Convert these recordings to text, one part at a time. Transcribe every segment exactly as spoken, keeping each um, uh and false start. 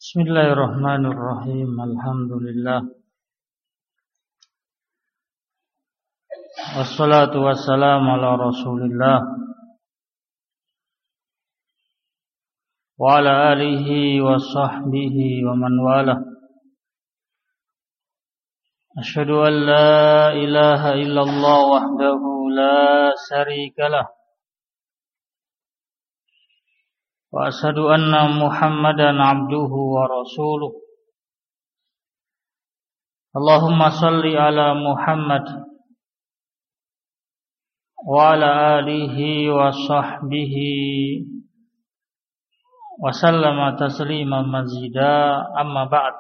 Bismillahirrahmanirrahim. Alhamdulillah. Wassalatu wassalamu ala Rasulillah wa ala alihi wa sahbihi wa man walah. Asyhadu an la ilaha illallah wahdahu la syarika lah. Wa asyhadu anna Muhammadan abduhu wa rasuluh. Allahumma salli ala Muhammad wa ala alihi wa sahbihi wa sallama tasliman mazida, amma ba'd.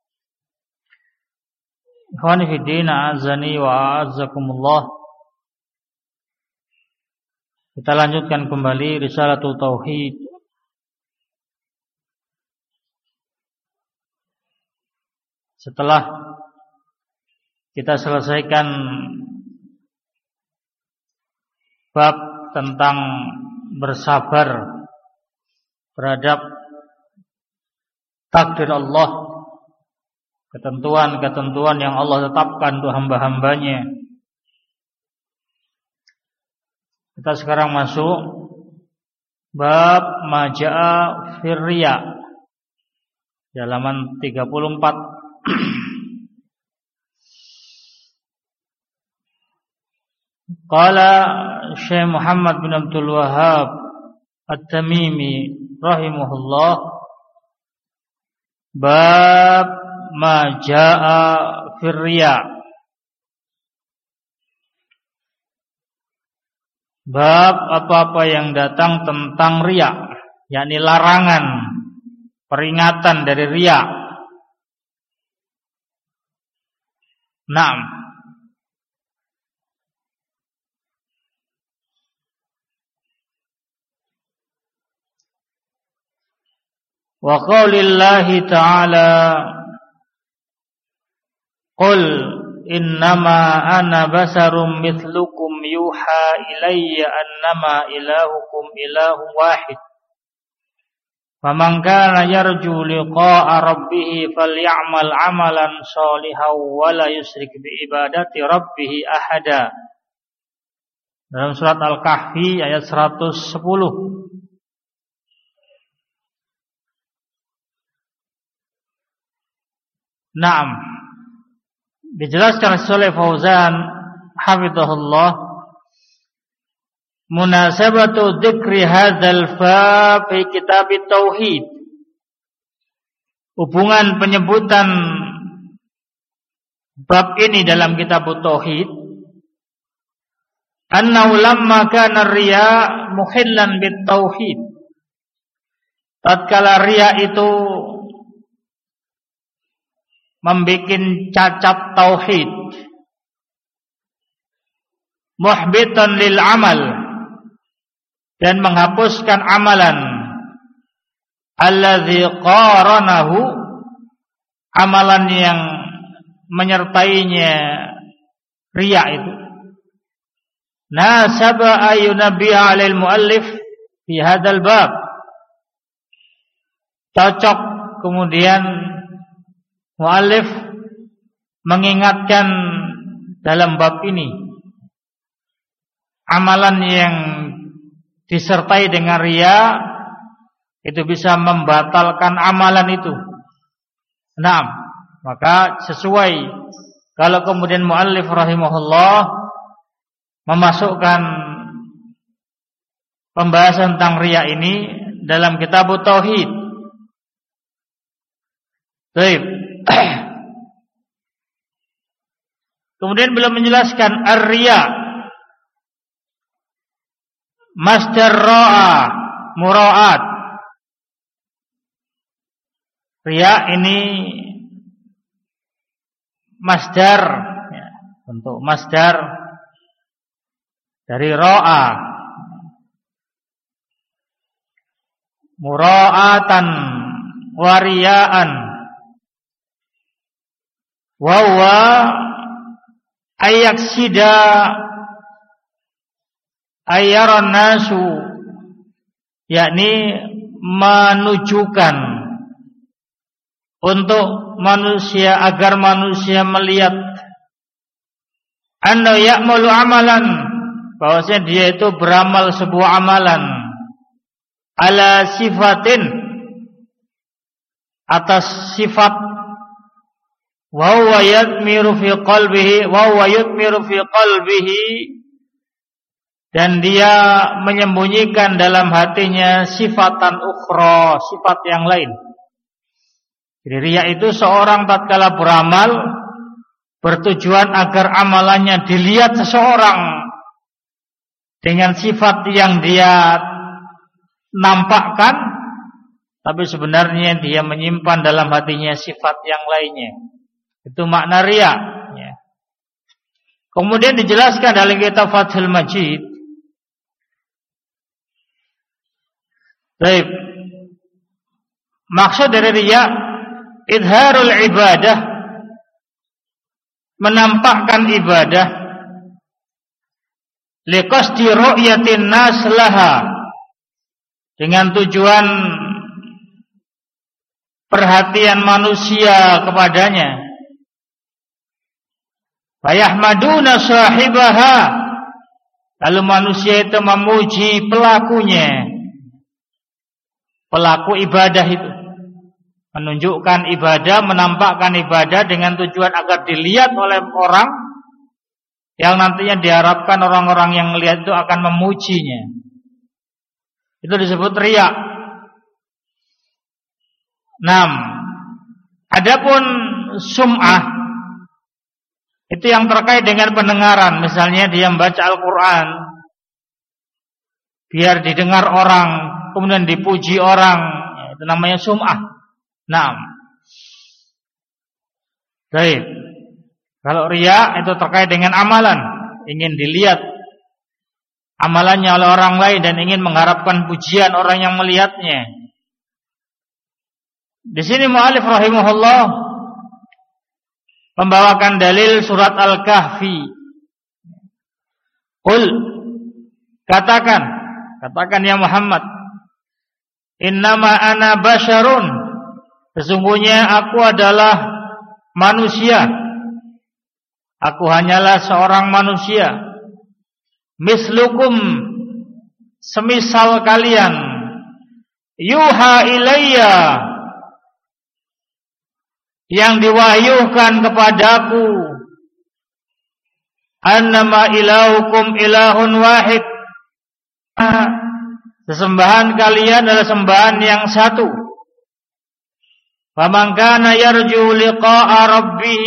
Ikhwani fid din, a'azzani wa a'azzakumullah. Kita lanjutkan kembali Risalatul Tauhid. Setelah kita selesaikan bab tentang bersabar terhadap takdir Allah, ketentuan-ketentuan yang Allah tetapkan untuk hamba-hambanya, kita sekarang masuk bab maja'a firriya, halaman tiga puluh empat. Qala Syekh Muhammad bin Abdul Wahhab At-Tamimi rahimahullah, bab ma jaa fir riya. Bab apa-apa yang datang tentang riya, yakni larangan, peringatan dari riya. Naam. Wa qaulillahi ta'ala, qul innama ana basarum mithlukum yuha ilayya annama ilahukum ilahun wahid. Faman kana yarju liqa'a rabbih falyamal 'amalan shalihan wa la yusyrik bi ibadati rabbih ahada. Dalam surat Al-Kahfi ayat seratus sepuluh. Naam. Dijelaskan oleh Fauzan hafizahullah, munasabatu dzikri hadzal bab fi kitab tauhid. Hubungan penyebutan bab ini dalam kitab tauhid, annahu lamma kana riya muhillan bit tauhid. Tatkala riya itu membikin cacat tauhid, muhbitan lil amal, dan menghapuskan amalan, alladzi qaranahu, amalan yang menyertainya riya itu. Nasaba ayunabbiha 'alal muallif fi hadzal bab. Cocok kemudian muallif mengingatkan dalam bab ini amalan yang disertai dengan riya itu bisa membatalkan amalan itu. Nah, maka sesuai kalau kemudian muallif rahimahullah memasukkan pembahasan tentang riya ini dalam kitab tauhid. Baik. Kemudian beliau menjelaskan ar-riya masdar ra'a mura'at. Riya ini masdar, ya, bentuk masdar dari ra'a, mura'atan wariyaan, wa huwa ayaksida ayaran nasu, yakni menunjukkan untuk manusia agar manusia melihat anna ya'malu amalan, bahwasanya dia itu beramal sebuah amalan ala sifatin, atas sifat, wa huwa yadmiru fi qalbihi wa huwa yudmiru fi qalbihi, dan dia menyembunyikan dalam hatinya sifatan ukhra, sifat yang lain. Jadi riya itu seorang tatkala beramal bertujuan agar amalannya dilihat seseorang dengan sifat yang dia nampakkan, tapi sebenarnya dia menyimpan dalam hatinya sifat yang lainnya. Itu makna riya. Kemudian dijelaskan dalam kitab Fathul Majid. Baik. Maksud dari riya idharul ibadah, menampakkan ibadah, liqasdi ru'yatin nas laha, dengan tujuan perhatian manusia kepadanya. Fayahmaduna sahibaha, lalu manusia itu memuji pelakunya, pelaku ibadah itu. Menunjukkan ibadah, menampakkan ibadah dengan tujuan agar dilihat oleh orang yang nantinya diharapkan orang-orang yang melihat itu akan memujinya. Itu disebut riya. Nam. Adapun sum'ah itu yang terkait dengan pendengaran. Misalnya dia membaca Al-Quran biar didengar orang, kemudian dipuji orang, itu namanya sum'ah. Naam. Baik. Kalau riya itu terkait dengan amalan, ingin dilihat amalannya oleh orang lain dan ingin mengharapkan pujian orang yang melihatnya. Di sini mu'allif rahimahullah membawakan dalil surat Al-Kahfi. Qul, katakan, katakan ya Muhammad, innama ana basyarun, sesungguhnya aku adalah manusia. Aku hanyalah seorang manusia. Mislukum, semisal kalian. Yuha ilayya, yang diwahyukan kepadaku. Annama ilahukum ilahun wahid, sesembahan kalian adalah sembahan yang satu. Faman kana yarju liqa'a rabbih,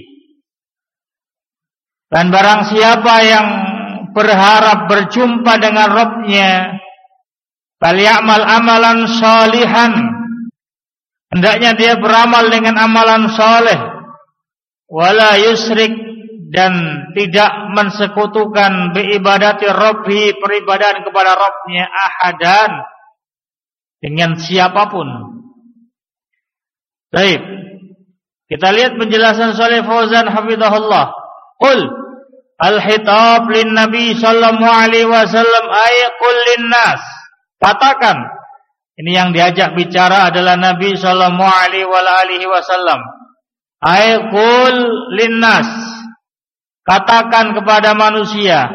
dan barang siapa yang berharap berjumpa dengan Rabb-nya, falyamal amalan shalihan, hendaknya dia beramal dengan amalan saleh, wala yusrik, dan tidak mensekutukan biibadati Rabbih, peribadahan kepada Rabb-nya, ahadan, dengan siapapun. Baik, kita lihat penjelasan Shalih Fauzan hafizahullah. Qul al-hitab lin Nabi sallallahu alaihi wasallam ay qul lin nas. Katakan, ini yang diajak bicara adalah Nabi sallallahu alaihi wasallam. Ay qul lin nas. Katakan kepada manusia,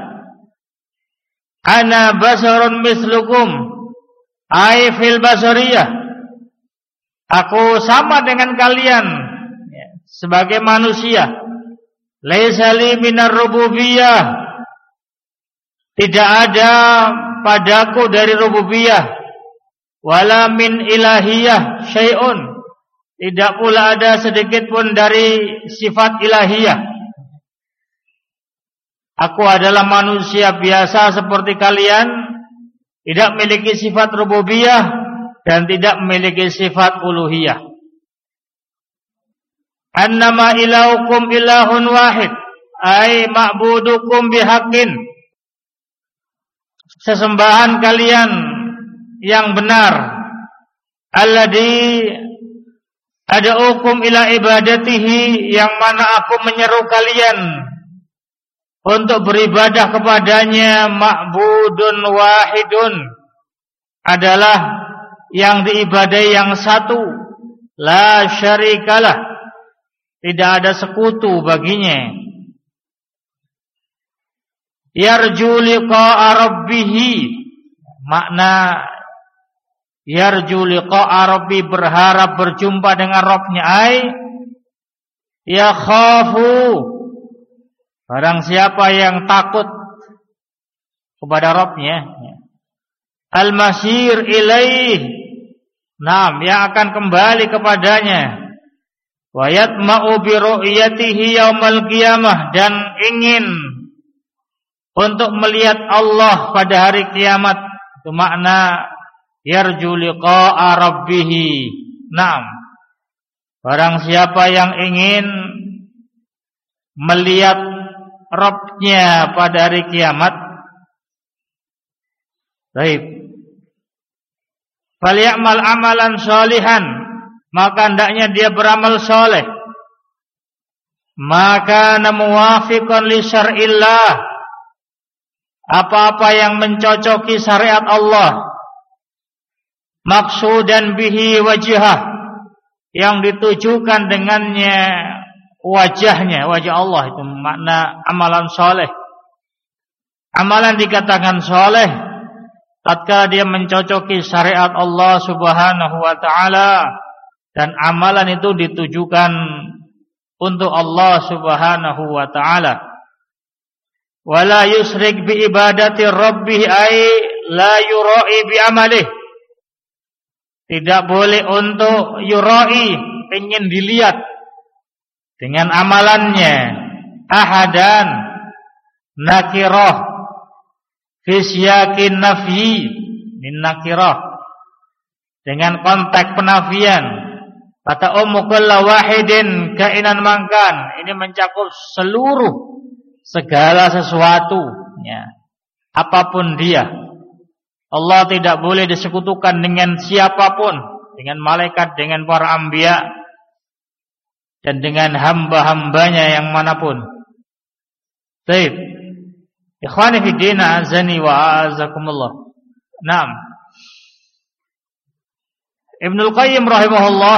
ana basarun mislukum ay fil basariyah. Aku sama dengan kalian sebagai manusia. Laisa li minar rububiyah, tidak ada padaku dari rububiyah. Wala min ilahiyah syai'un, tidak pula ada sedikit pun dari sifat ilahiyah. Aku adalah manusia biasa seperti kalian, tidak memiliki sifat rububiyah dan tidak memiliki sifat uluhiyah. Annama ilahukum ilahun wahid, ay ma'budukum bihaqqin, sesembahan kalian yang benar, alladzi ad'ukum ila ibadatihi, yang mana aku menyeru kalian untuk beribadah kepadanya, ma'budun wahidun, adalah yang diibadai yang satu, la syarikalah, tidak ada sekutu baginya. Yarju liqa'a rabbih, makna yarju liqa'a rabbih, berharap berjumpa dengan Rabbnya, ai ya khafu, barang siapa yang takut kepada Rabbnya, al-masir ilaih, nam, yang akan kembali kepadanya, wa yatma'u bi ru'yatihi yaumal qiyamah, dan ingin untuk melihat Allah pada hari kiamat. Itu makna yarju liqa'a rabbih. Naam, barang siapa yang ingin melihat Rabbnya pada hari kiamat, baik, falyamal amalan sholihan, maka hendaknya dia beramal soleh, maka muwafiqan li syar'illah, apa-apa yang mencocoki syariat Allah, maksudan bihi wajhah, yang ditujukan dengannya wajahnya, wajah Allah. Itu makna amalan soleh. Amalan dikatakan soleh tatkala dia mencocoki syariat Allah subhanahu wa ta'ala, dan amalan itu ditujukan untuk Allah subhanahu wa ta'ala. Wala yusrik bi ibadati rabbih, ay la yura'i bi amalih, tidak boleh untuk yura'i, ingin dilihat dengan amalannya, ahadan nakirah fi siyaqin nafyi min nakirah, dengan konteks penafian. Kata ummu kullu wahidin kainan mangkan, ini mencakup seluruh segala sesuatu, ya, apapun dia. Allah tidak boleh disekutukan dengan siapapun, dengan malaikat, dengan para anbiya, dan dengan hamba-hambanya yang manapun. Baik, ikhwani fi din, azani wa azakumullah. Naam, Ibnul Qayyim rahimahullah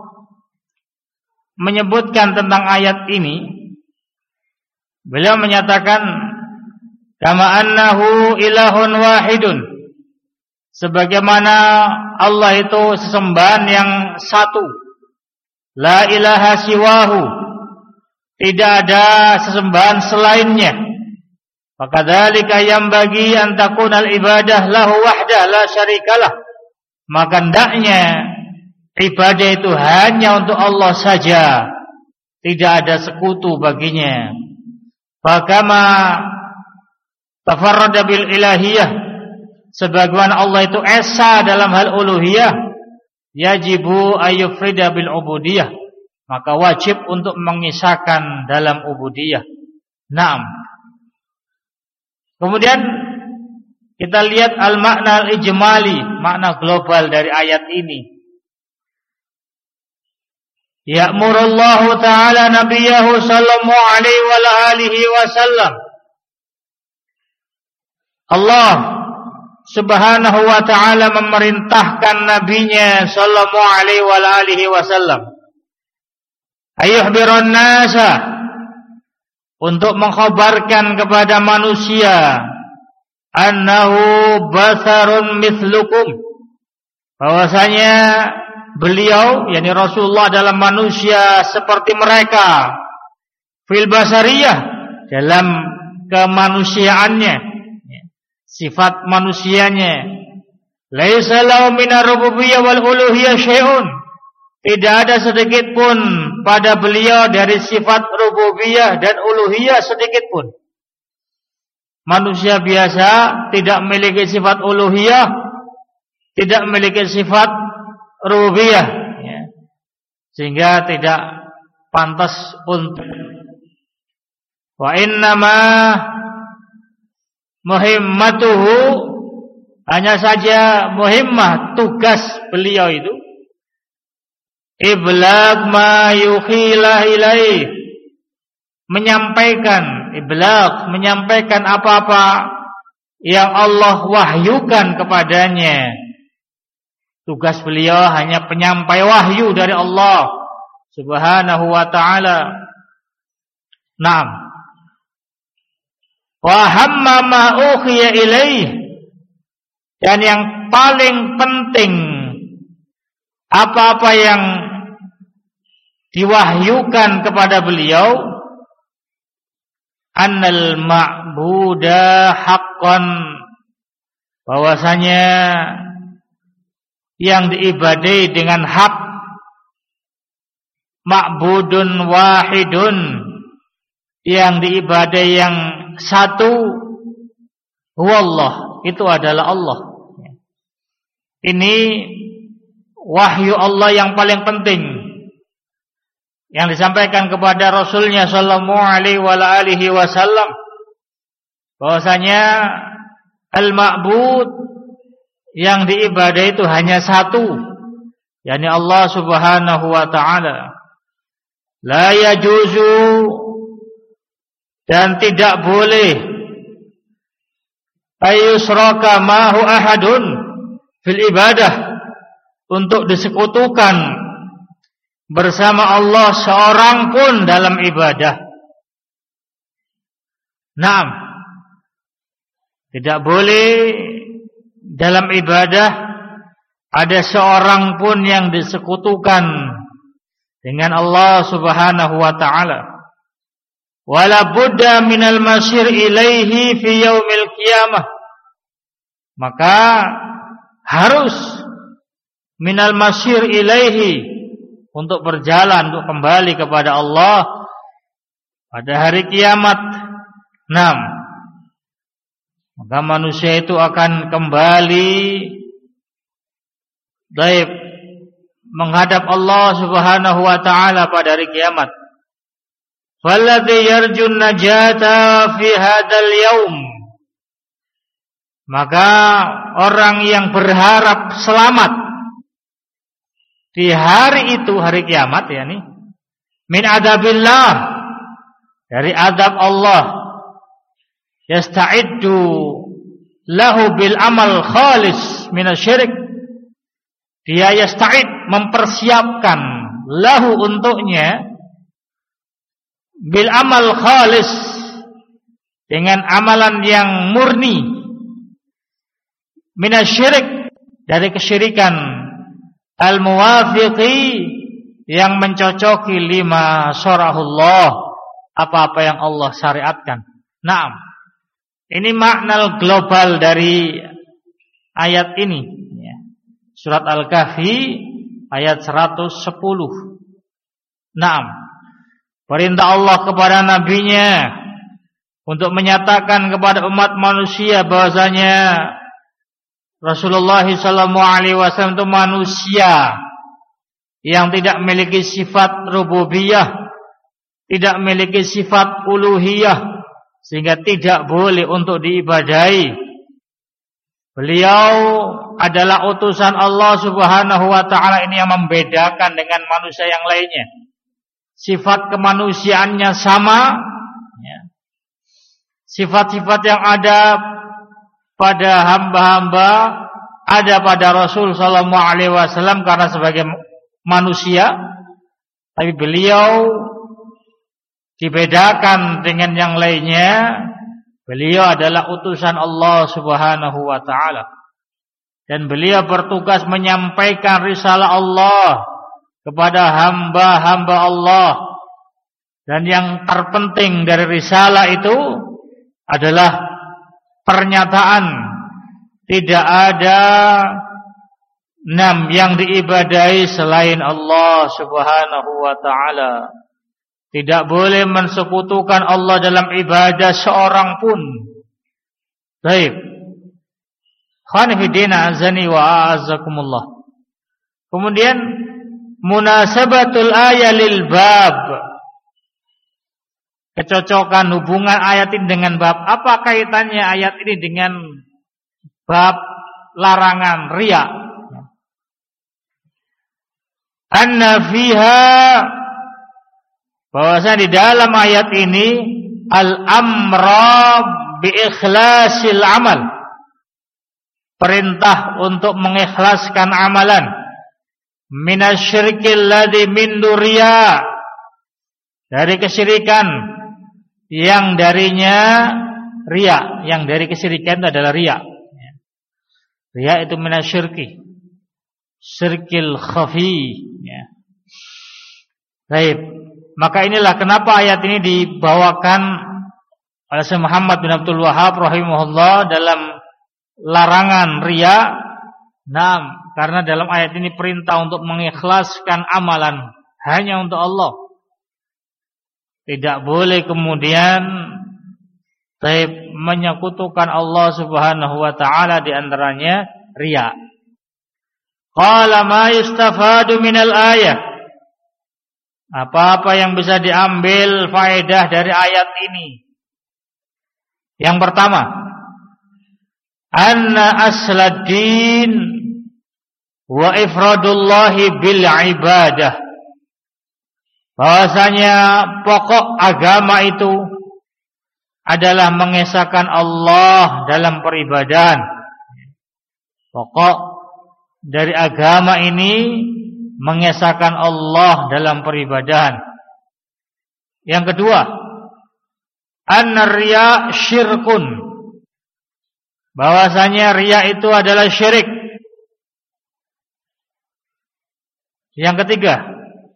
menyebutkan tentang ayat ini. Beliau menyatakan, kama annahu ilahun wahidun, sebagaimana Allah itu sesembahan yang satu, la ilaha siwahu, tidak ada sesembahan selainnya. Fakadzalika yambagi an takunal ibadah lahu wahdah la syarikalah, maka hendaknya ibadah itu hanya untuk Allah saja, tidak ada sekutu baginya. Fakama tafarrada bil ilahiyah, sebagaimana Allah itu esa dalam hal uluhiyah, yajibu ayyufrida bil ubudiyah, maka wajib untuk mengisahkan dalam ubudiyah. Naam. Kemudian kita lihat al-makna al-ijmali, makna global dari ayat ini. Ya'murullahu ta'ala nabiyahu sallallahu alaihi wa alihi wasallam, Allah subhanahu wa ta'ala memerintahkan nabinya sallallahu alaihi wa alihi wasallam, ayyuhbiran nasa, untuk mengkhabarkan kepada manusia, annahu basarun mithlukum, bahwasanya beliau, yakni Rasulullah, dalam manusia seperti mereka, fil basariyah, dalam kemanusiaannya, sifat manusianya, laisa lahu minar rububiyyah wal uluhiyah syai'un, tidak ada sedikit pun pada beliau dari sifat rububiyah dan uluhiyah sedikit pun. Manusia biasa tidak memiliki sifat uluhiyah, tidak memiliki sifat rububiyah, ya, sehingga tidak pantas untuk. Wa innama muhimmatuhu, hanya saja muhimmah, tugas beliau itu, iblagh ma yuhilah ilaih, menyampaikan, iblagh, menyampaikan apa-apa yang Allah wahyukan kepadanya. Tugas beliau hanya penyampai wahyu dari Allah Subhanahu wa ta'ala. Naam. Wa hamma ma ukhiya ilaih. Dan yang paling penting, apa-apa yang diwahyukan kepada beliau, annal ma'buda haqqan, bahwasanya yang diibadai dengan hak, ma'budun wahidun, yang diibadai yang satu, huwallah, itu adalah Allah. Ini wahyu Allah yang paling penting yang disampaikan kepada Rasulnya sallallahu alaihi wa alihi wasallam, bahwasanya al-ma'bud, yang diibadai itu hanya satu, yakni Allah Subhanahu wa ta'ala. La yajuzu, dan tidak boleh, ayusraka ma'hu ahadun fil ibadah, untuk disekutukan bersama Allah seorang pun dalam ibadah. Naam, tidak boleh dalam ibadah ada seorang pun yang disekutukan dengan Allah Subhanahu wa ta'ala. Wala budda minal masir ilaihi fi yaumil qiyamah. Maka harus minal masir ilaihi, untuk berjalan, untuk kembali kepada Allah pada hari kiamat. Naam. Maka manusia itu akan kembali baik menghadap Allah Subhanahu wa ta'ala pada hari kiamat. Falladhi yarjun najata fi hadzal yaum, maka orang yang berharap selamat di hari itu, hari kiamat, yakni min adabillah, dari adab Allah, yasta'iddu lahu bil amal khalis minasyirik, dia yasta'id, mempersiapkan, lahu, untuknya, bil amal khalis, dengan amalan yang murni, minasyirik, dari kesyirikan, al muwafiqi, yang mencocoki lima syarahullah, apa-apa yang Allah syariatkan. Naam. Ini makna global dari ayat ini, ya. Surat Al-Kahfi ayat seratus sepuluh. Naam. Perintah Allah kepada nabinya untuk menyatakan kepada umat manusia bahwasanya Rasulullah sallallahu alaihi wasallam itu manusia yang tidak memiliki sifat rububiyah, tidak memiliki sifat uluhiyah, sehingga tidak boleh untuk diibadahi. Beliau adalah utusan Allah Subhanahu wa ta'ala, ini yang membedakan dengan manusia yang lainnya. Sifat kemanusiaannya sama, ya. Sifat-sifat yang ada pada hamba-hamba ada pada Rasul sallallahu alaihi wasallam karena sebagai manusia, tapi beliau dibedakan dengan yang lainnya. Beliau adalah utusan Allah Subhanahu wa ta'ala, dan beliau bertugas menyampaikan risalah Allah kepada hamba-hamba Allah. Dan yang terpenting dari risalah itu adalah pernyataan tidak ada enam yang diibadahi selain Allah Subhanahu wa ta'ala. Tidak boleh mensekutukan Allah dalam ibadah seorang pun. Baik. Khanifidina azani wa a'azakumullah. Kemudian munasabatul ayat lil bab, kecocokan hubungan ayat ini dengan bab. Apa kaitannya ayat ini dengan bab larangan riya? Anna fiha, bahwasanya di dalam ayat ini al-amra bi ikhlasil amal, perintah untuk mengikhlaskan amalan, minasyirkil ladzi min riya, dari kesyirikan yang darinya riya, yang dari kesyirikan itu adalah riya. Riya itu minasyirki, syirkil khafi, ya. Baik, maka inilah kenapa ayat ini dibawakan oleh Syekh Muhammad bin Abdul Wahhab rahimahullah dalam larangan riya. Nah, karena dalam ayat ini perintah untuk mengikhlaskan amalan hanya untuk Allah. Tidak boleh kemudian baik menyekutukan Allah Subhanahu wa taala, di antaranya riya. Qala ma yustafadu minal ayah. Apa-apa yang bisa diambil faedah dari ayat ini? Yang pertama, anna asladdin wa ifradullahi bil ibadah. Bahwasanya pokok agama itu adalah mengesahkan Allah dalam peribadahan. Pokok dari agama ini mengesahkan Allah dalam peribadahan. Yang kedua, anna riya syirkun. Bahwasanya riya itu adalah syirik. Yang ketiga,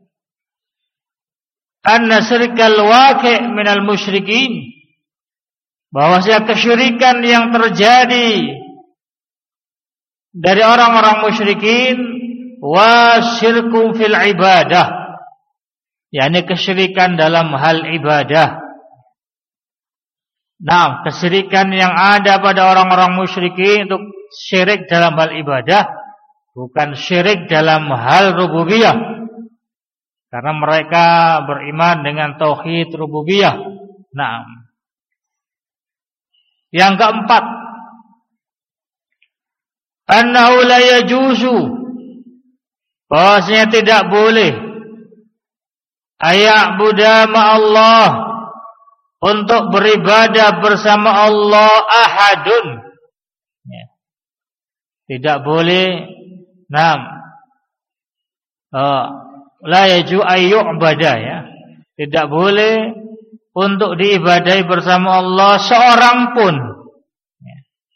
anna syirkal waqi' minal musyrikin. Bahwasanya kesyirikan yang terjadi dari orang-orang musyrikin, wa syirkum fil ibadah, yakni kesyirikan dalam hal ibadah. Nah, kesyirikan yang ada pada orang-orang musyrikin itu syirik dalam hal ibadah, bukan syirik dalam hal rububiyah. Karena mereka beriman dengan tauhid rububiyah. Nah, yang keempat, annahu la yajuzu, bahwasanya tidak boleh aya'buda ma'allah, untuk beribadah bersama Allah ahadun, ya. Tidak boleh, nam uh, la yaju ayyu'bada, ya. Tidak boleh untuk diibadahi bersama Allah seorang pun, ya.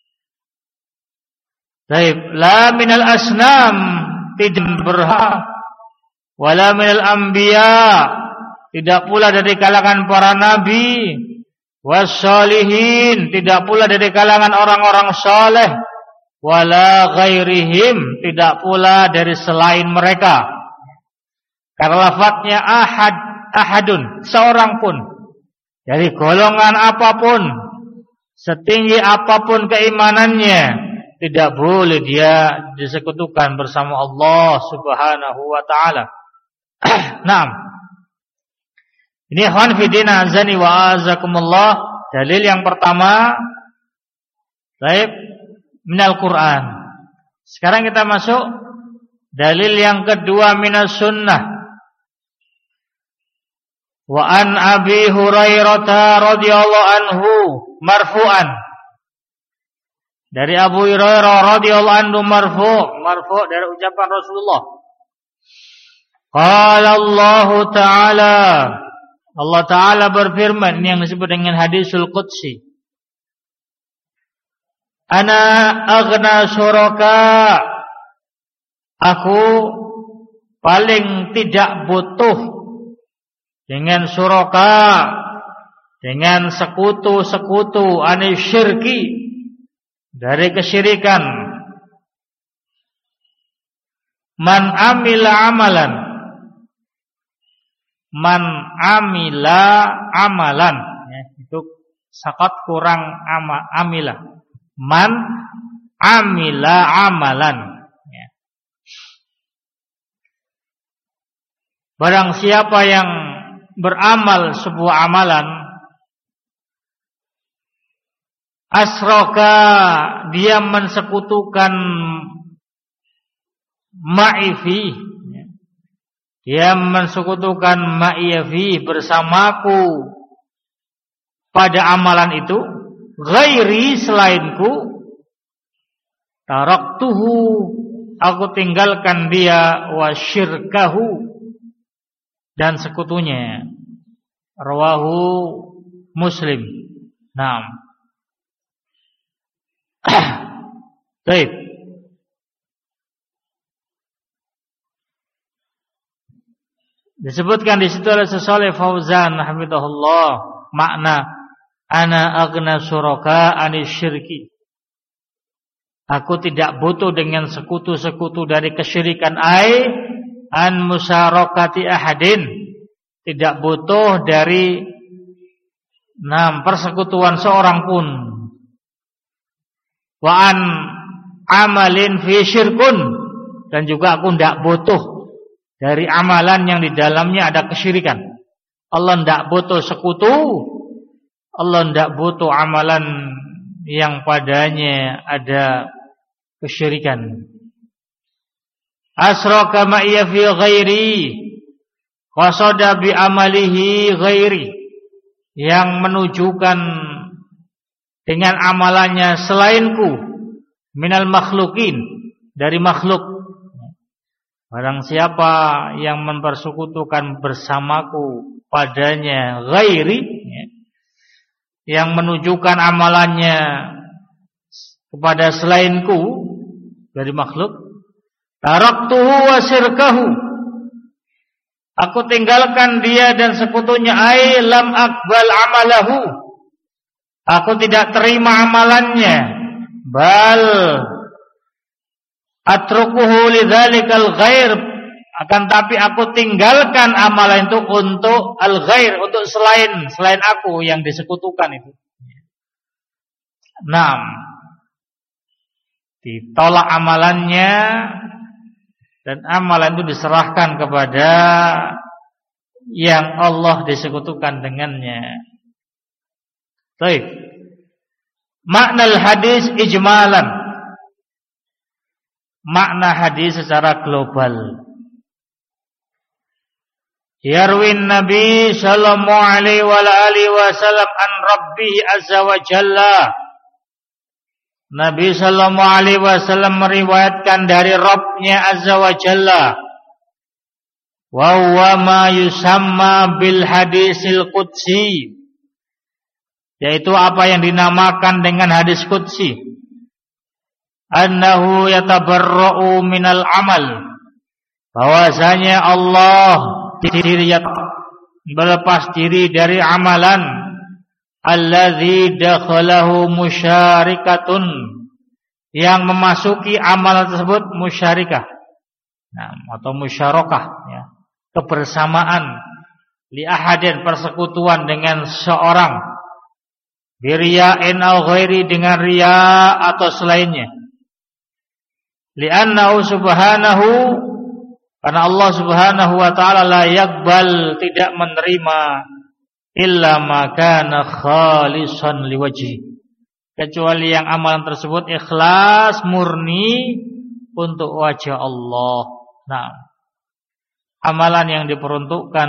Baik, la minal asnam, tidak berhak, wala minal anbiya, tidak pula dari kalangan para nabi, wassalihin, tidak pula dari kalangan orang-orang saleh, wala ghairihim, tidak pula dari selain mereka. Karena lafadznya ahad, ahadun, seorang pun, dari golongan apapun, setinggi apapun keimanannya, tidak boleh dia disekutukan bersama Allah Subhanahu wa taala. Naam. Ini ikhwan fillah azani wa azakumullah, dalil yang pertama baik minal Quran. Sekarang kita masuk dalil yang kedua minas sunnah. Wa an Abi Hurairah radhiyallahu anhu marfu'an. Dari Abu Hurairah radhiyallahu anhu marfu', marfu' dari ucapan Rasulullah. Qala Allah Ta'ala, Allah Ta'ala berfirman, ini yang disebut dengan hadisul qudsi. Ana aghna syuraka, aku paling tidak butuh dengan syuraka, dengan sekutu-sekutu, ani syirki, dari kesyirikan. Man amila amalan, man amila amalan, ya, itu sakat kurang ama, amila. Man amila amalan, ya. Barang siapa yang beramal sebuah amalan, asroka, dia mensekutukan ma'ifi, dia mensekutukan ma'ifi bersamaku pada amalan itu, ghairi selainku, taraktuhu, aku tinggalkan dia, wa syirkahu, dan sekutunya. Rawahu Muslim. Naam. Baik. Disebutkan di situ oleh Syekh Fauzan hafizahullah, makna ana aghna syuraka anisyirki. Aku tidak butuh dengan sekutu-sekutu dari kesyirikan, ai an musyarakati ahadin, tidak butuh dari enam persekutuan seorang pun. Wa an amalin fi syirkun, dan juga aku tidak butuh dari amalan yang di dalamnya ada kesyirikan. Allah tidak butuh sekutu, Allah tidak butuh amalan yang padanya ada kesyirikan. Asraka ma'iya fi ghairi, qasada bi amalihi ghairi, yang menunjukkan dengan amalannya selainku, minal makhlukin, dari makhluk. Barang siapa yang mempersekutukan bersamaku padanya ghairi, yang menunjukkan amalannya kepada selainku dari makhluk, taraktuhu wa syirkahu, aku tinggalkan dia dan sekutunya, ai lam aqbal amalahu, aku tidak terima amalannya, bal atrukuhu lidzalikal ghair, akan tapi aku tinggalkan amalan itu untuk al-ghair, untuk selain selain aku yang disekutukan itu. Naam. Ditolak amalannya dan amalan itu diserahkan kepada yang Allah disekutukan dengannya. Baik. Makna hadis ijmalan. Makna hadis secara global. Yarwin Nabi sallallahu alaihi wa alihi wasallam an Rabbih azza wa jalla. Nabi sallallahu alaihi wasallam meriwayatkan dari Rabb-Nya azza wa jalla. Wa huwa ma yusamma bil hadisil qudsi, yaitu apa yang dinamakan dengan hadis qudsi. Annahu yatabarra'u minal amal, bahwasanya Allah diri berlepas diri dari amalan, alladzi dakhalahu musyarikatun, yang memasuki amalan tersebut musyarikah, nah, atau musyarakah, ya, kebersamaan, li ahadin, persekutuan dengan seorang, biriya'in au ghairi, dengan riya atau selainnya. Li'annahu subhanahu, karena Allah subhanahu wa ta'ala la yakbal, tidak menerima, illa ma kana khalisan liwajhi, kecuali yang amalan tersebut ikhlas, murni untuk wajah Allah. Nah, amalan yang diperuntukkan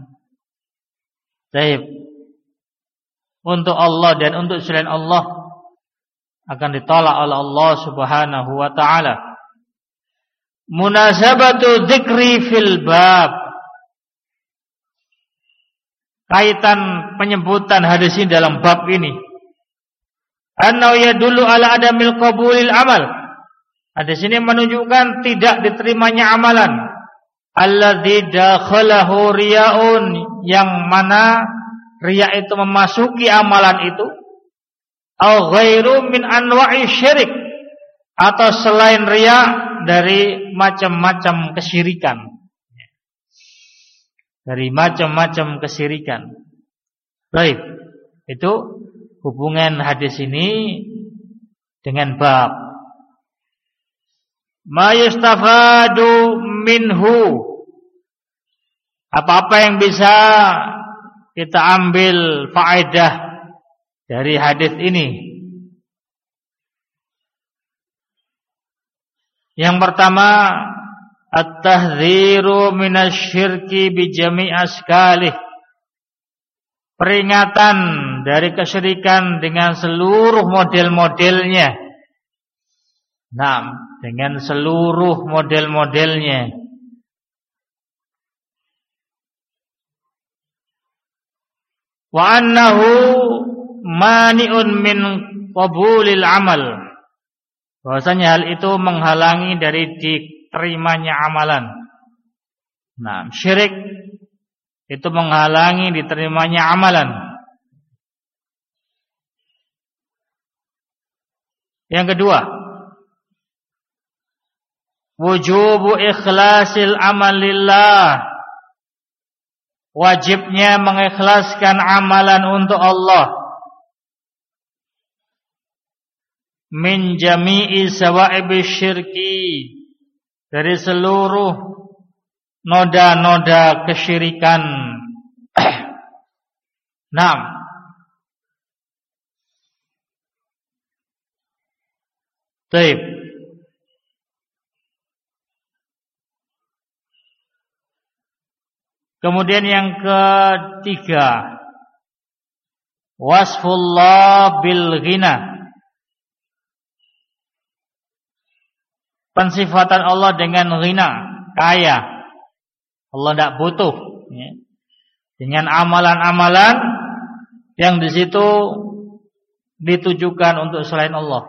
taib untuk Allah dan untuk selain Allah akan ditolak oleh Allah subhanahu wa ta'ala. Munasabatu dzikri fil bab, kaitan penyebutan hadis ini dalam bab ini, annahu yadullu ala adamil qabulil amal, hadis ini menunjukkan tidak diterimanya amalan, alladzi dakhalahu riya'un, yang mana riya itu memasuki amalan itu, au ghairu min anwa'i syirik, atau selain riya dari macam-macam kesyirikan, dari macam-macam kesyirikan. Baik, itu hubungan hadis ini dengan bab. Ma yustafadu minhu, apa-apa yang bisa kita ambil faedah dari hadis ini. Yang pertama, at-tahdziru minasyirki bi jami' askalih, peringatan dari kesyirikan dengan seluruh model-modelnya. Nah, dengan seluruh model-modelnya. Wa annahu mani'un min qabulil amal. Bahwasanya hal itu menghalangi dari diterimanya amalan. Nah, syirik itu menghalangi diterimanya amalan. Yang kedua, wujubu ikhlasil amal lillah. Wajibnya mengikhlaskan amalan untuk Allah. Min jami'i sawa'ibi syirki, dari seluruh noda-noda kesyirikan. Naam. Baik. Kemudian yang ketiga, wasfullah bil ghina. Pensifatan Allah dengan ghina, kaya. Allah tidak butuh ya, dengan amalan-amalan yang di situ ditujukan untuk selain Allah.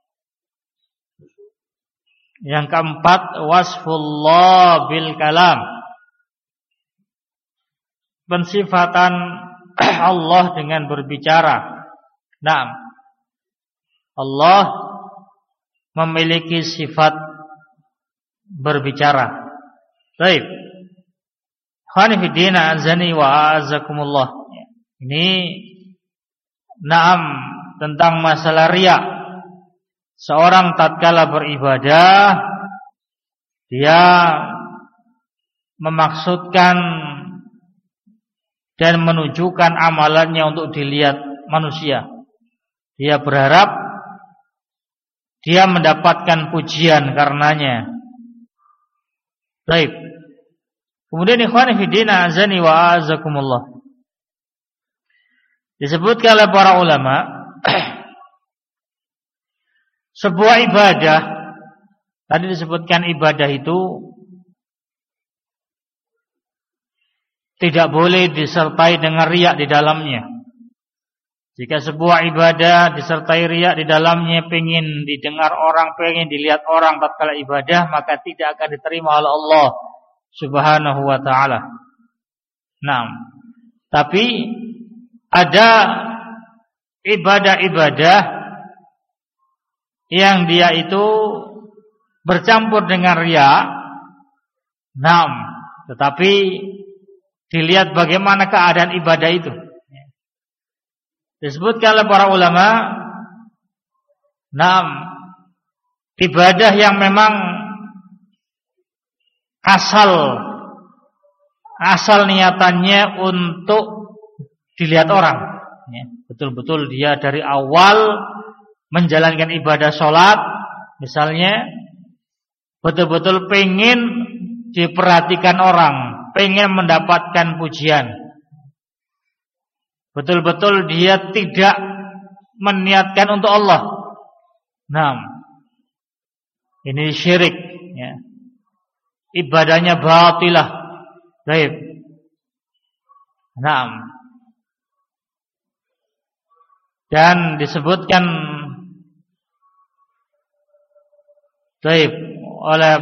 Yang keempat, wasfullah bil kalam. Pensifatan Allah dengan berbicara. Naam. Allah memiliki sifat berbicara. Baik. Khani fi din azani wa azakumullah. Ini naam tentang masalah riya. Seorang tatkala beribadah, dia memaksudkan dan menunjukkan amalannya untuk dilihat manusia. Dia berharap dia mendapatkan pujian karenanya. Baik. Kemudian ikhwan fillah azani wa azakumullah. Disebutkan oleh para ulama sebuah ibadah, tadi disebutkan ibadah itu tidak boleh disertai dengan riya di dalamnya. Jika sebuah ibadah disertai riya di dalamnya, pengen didengar orang, pengen dilihat orang tatkala ibadah, maka tidak akan diterima oleh Allah Subhanahu wa taala. Nah, tapi ada ibadah-ibadah yang dia itu bercampur dengan riya. Nah, tetapi dilihat bagaimana keadaan ibadah itu. Disebutkan oleh para ulama, nah, ibadah yang memang asal asal niatannya untuk dilihat orang, betul-betul dia dari awal menjalankan ibadah sholat, misalnya betul-betul pengen diperhatikan orang, pengen mendapatkan pujian, betul-betul dia tidak meniatkan untuk Allah. Nah, ini syirik ya. Ibadahnya batilah. Baik. Nah, dan disebutkan baik oleh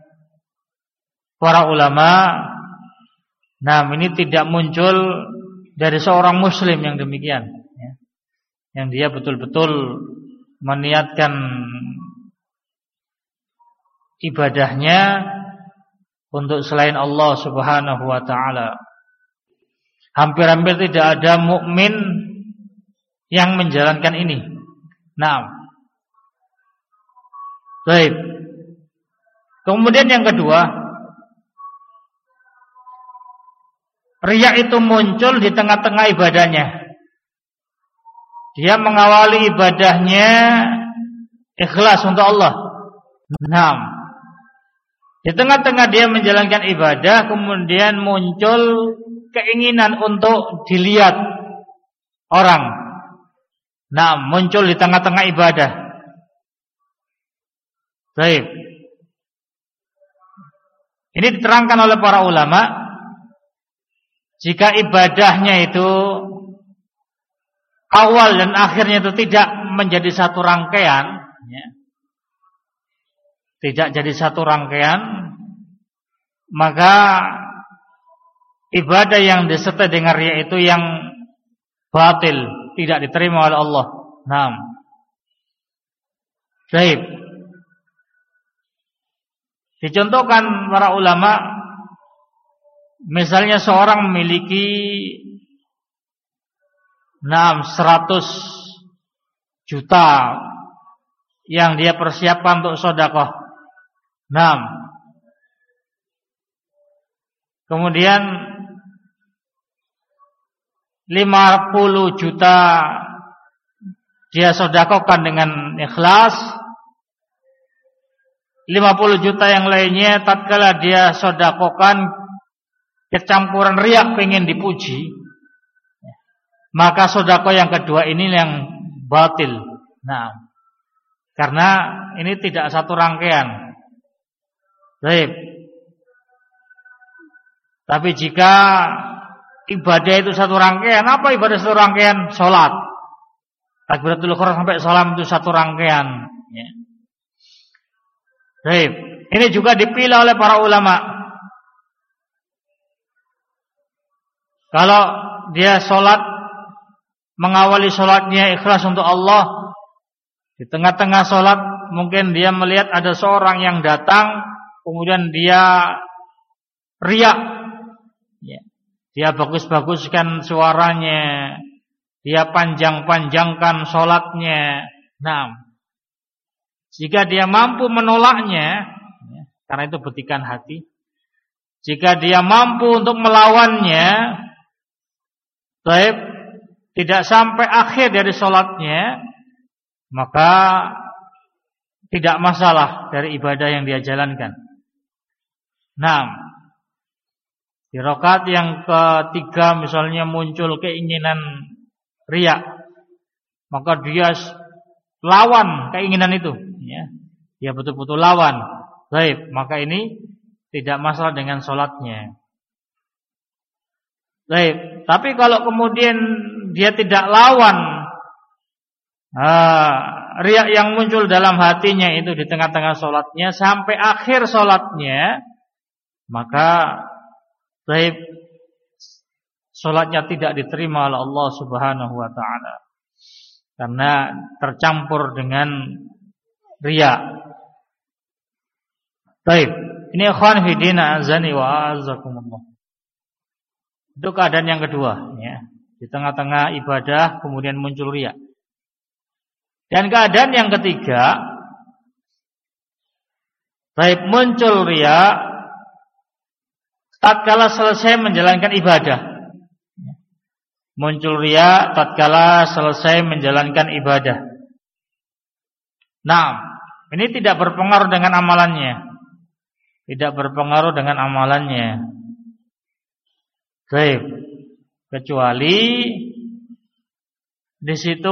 para ulama, nah ini tidak muncul dari seorang muslim yang demikian ya. Yang dia betul-betul meniatkan ibadahnya untuk selain Allah Subhanahu wa taala. Hampir-hampir tidak ada mukmin yang menjalankan ini. Nah, baik. Kemudian yang kedua, riya itu muncul di tengah-tengah ibadahnya. Dia mengawali ibadahnya ikhlas untuk Allah. Nah, di tengah-tengah dia menjalankan ibadah, kemudian muncul keinginan untuk dilihat orang. Nah, muncul di tengah-tengah ibadah. Baik. Ini diterangkan oleh para ulama, jika ibadahnya itu awal dan akhirnya itu tidak menjadi satu rangkaian, ya, tidak jadi satu rangkaian, maka ibadah yang disertai dengan riya itu yang batil, tidak diterima oleh Allah. Naam. Baik. Dicontohkan para ulama, misalnya seorang memiliki enam seratus juta yang dia persiapkan untuk sedekah. enam. Kemudian lima puluh juta dia sedekahkan dengan ikhlas. lima puluh juta yang lainnya tatkala dia sedekahkan kecampuran riya, pengen dipuji, maka sedekah yang kedua ini yang batil. Nah, karena ini tidak satu rangkaian. Baik. Tapi jika ibadah itu satu rangkaian, apa ibadah satu rangkaian? Salat. Takbiratul ihram sampai salam itu satu rangkaian, ya. Baik. Ini juga dipilih oleh para ulama. Kalau dia sholat, mengawali sholatnya ikhlas untuk Allah, di tengah-tengah sholat mungkin dia melihat ada seorang yang datang, kemudian dia riak, ya. Dia bagus-baguskan suaranya, dia panjang-panjangkan sholatnya. Nah, jika dia mampu menolaknya, ya, karena itu betikan hati, jika dia mampu untuk melawannya, baik, tidak sampai akhir dari sholatnya, maka tidak masalah dari ibadah yang dia jalankan. Nah, di rakaat yang ketiga misalnya muncul keinginan riya, maka dia lawan keinginan itu, ya. Dia betul-betul lawan. Baik, maka ini tidak masalah dengan sholatnya. Baik, tapi kalau kemudian dia tidak lawan ah, riya yang muncul dalam hatinya itu di tengah-tengah sholatnya sampai akhir sholatnya, maka baik, sholatnya tidak diterima oleh Allah Subhanahu wa ta'ala, karena tercampur dengan riya. Baik, ini ikhwan fillah azani wa azakumullah. Itu keadaan yang kedua, ya. Di tengah-tengah ibadah kemudian muncul riya. Dan keadaan yang ketiga, baik, muncul riya tatkala selesai menjalankan ibadah. Muncul riya tatkala selesai menjalankan ibadah. Nah, ini tidak berpengaruh dengan amalannya. Tidak berpengaruh dengan amalannya. Baik, kecuali di situ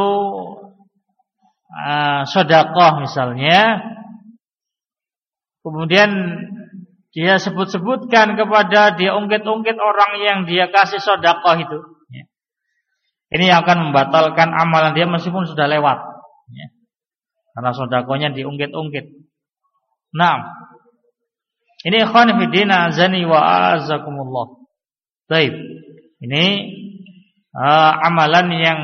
uh, sedekah misalnya, kemudian dia sebut-sebutkan kepada, dia ungkit-ungkit orang yang dia kasih sedekah itu, ya. Ini akan membatalkan amalan dia meskipun sudah lewat, ya. Karena sedekahnya diungkit-ungkit. Nah, ini ikhwan fillah azani wa azakumullah. Baik, ini uh, amalan yang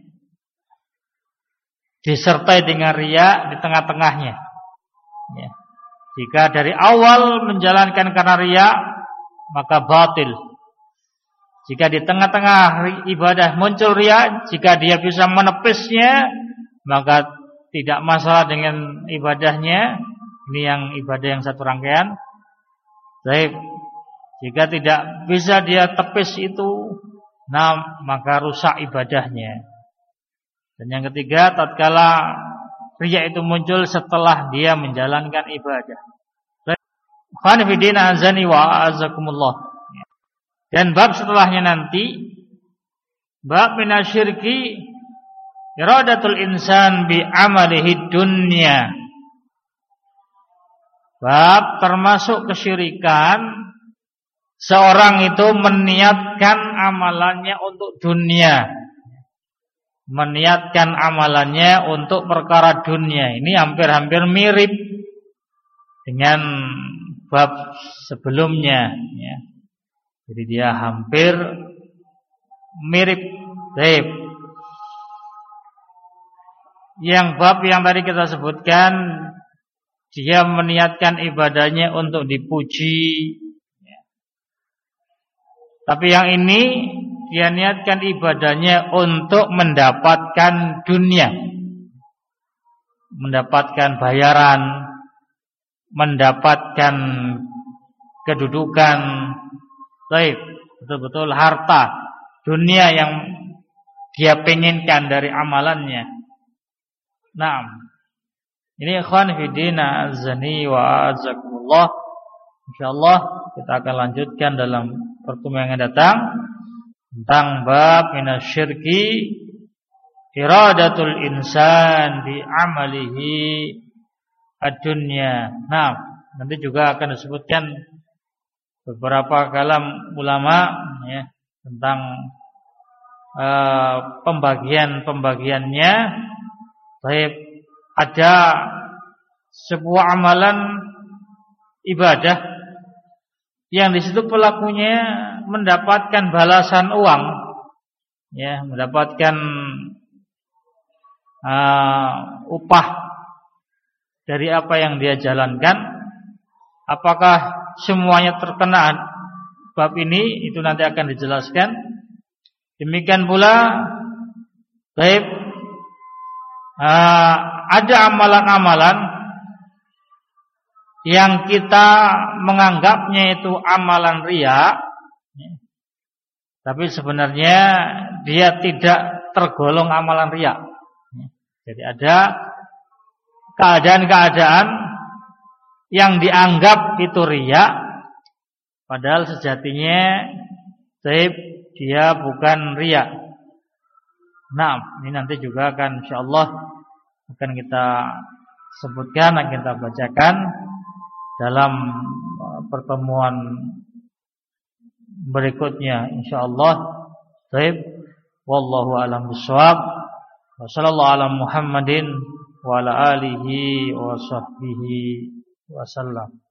disertai dengan riya di tengah-tengahnya, ya. Jika dari awal menjalankan karena riya, maka batil. Jika di tengah-tengah ibadah muncul riya, jika dia bisa menepisnya, maka tidak masalah dengan ibadahnya. Ini yang ibadah yang satu rangkaian. Baik. Jika tidak bisa dia tepis itu, nah maka rusak ibadahnya. Dan yang ketiga, tatkala riya itu muncul setelah dia menjalankan ibadah. Khana fi din azani wa azakumullah. Dan bab setelahnya nanti, bab minasyirki iradatul insan bi amalihi dunya. Bab termasuk kesyirikan seorang itu meniatkan amalannya untuk dunia. Meniatkan amalannya untuk perkara dunia. Ini hampir-hampir mirip dengan bab sebelumnya, ya. Jadi dia hampir mirip. Baik. Yang bab yang tadi kita sebutkan, dia meniatkan ibadahnya untuk dipuji. Tapi yang ini dia niatkan ibadahnya untuk mendapatkan dunia, mendapatkan bayaran, mendapatkan kedudukan, baik, betul-betul harta dunia yang dia penginkan dari amalannya. Nah, ini ikhwan fillah azani wa azakumullah. Insyaallah kita akan lanjutkan dalam pertemuan yang datang tentang bab minasyirki iradatul insan bi amalihi ad-dunya. Nah, nanti juga akan disebutkan beberapa kalam ulama, ya, tentang uh, pembagian-pembagiannya. Baik, ada sebuah amalan ibadah yang di situ pelakunya mendapatkan balasan uang, ya, mendapatkan uh, upah dari apa yang dia jalankan. Apakah semuanya terkena bab ini? Itu nanti akan dijelaskan. Demikian pula, baik, uh, ada amalan-amalan yang kita menganggapnya itu amalan riya, tapi sebenarnya dia tidak tergolong amalan riya. Jadi ada keadaan-keadaan yang dianggap itu riya, padahal sejatinya dia bukan riya. Nah, ini nanti juga akan insyaallah akan kita sebutkan, akan kita bacakan dalam pertemuan berikutnya insyaallah. Baik, wallahu a'lam bishawab. Wa sallallahu ala Muhammadin wa ala alihi wa sahbihi wasallam.